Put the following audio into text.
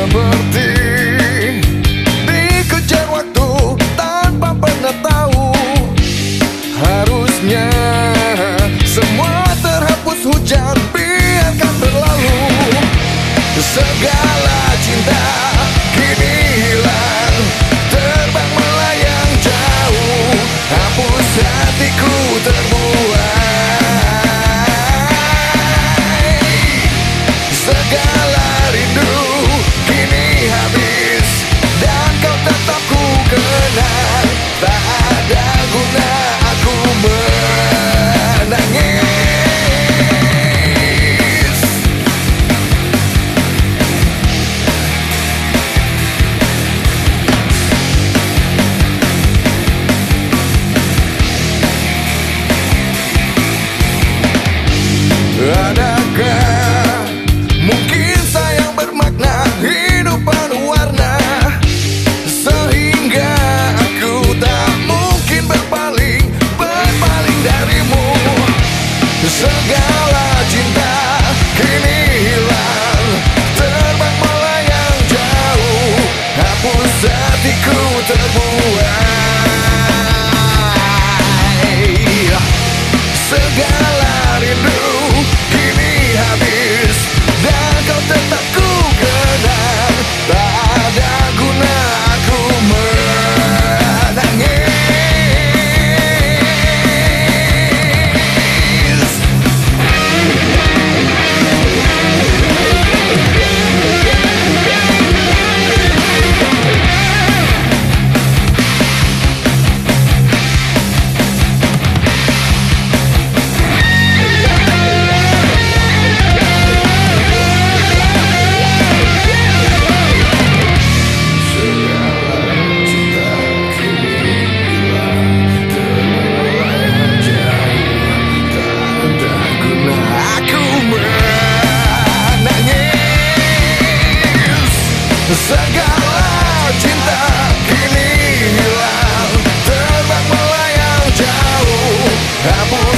seperti dikejar waktu tanpa pernah tahu. Harusnya semua terhapus, hujan biarkan berlalu. Segala cinta kini hilang, terbang melayang jauh, hapus hatiku terbuai. Segala rindu kini habis, dan kau tetap ku kenang. Tak ada guna aku menangis. Adakah mungkin sayang bermakna, hidup penuh warna, sehingga aku tak mungkin berpaling darimu. Segala cinta kini hilang, terbang melayang jauh, hapus hatiku terbuai. Segala rindu kini habis, dan kau tetap ku kenang. Tak ada guna aku menangis. Segala cinta kini hilang, terbang melayang jauh, hapus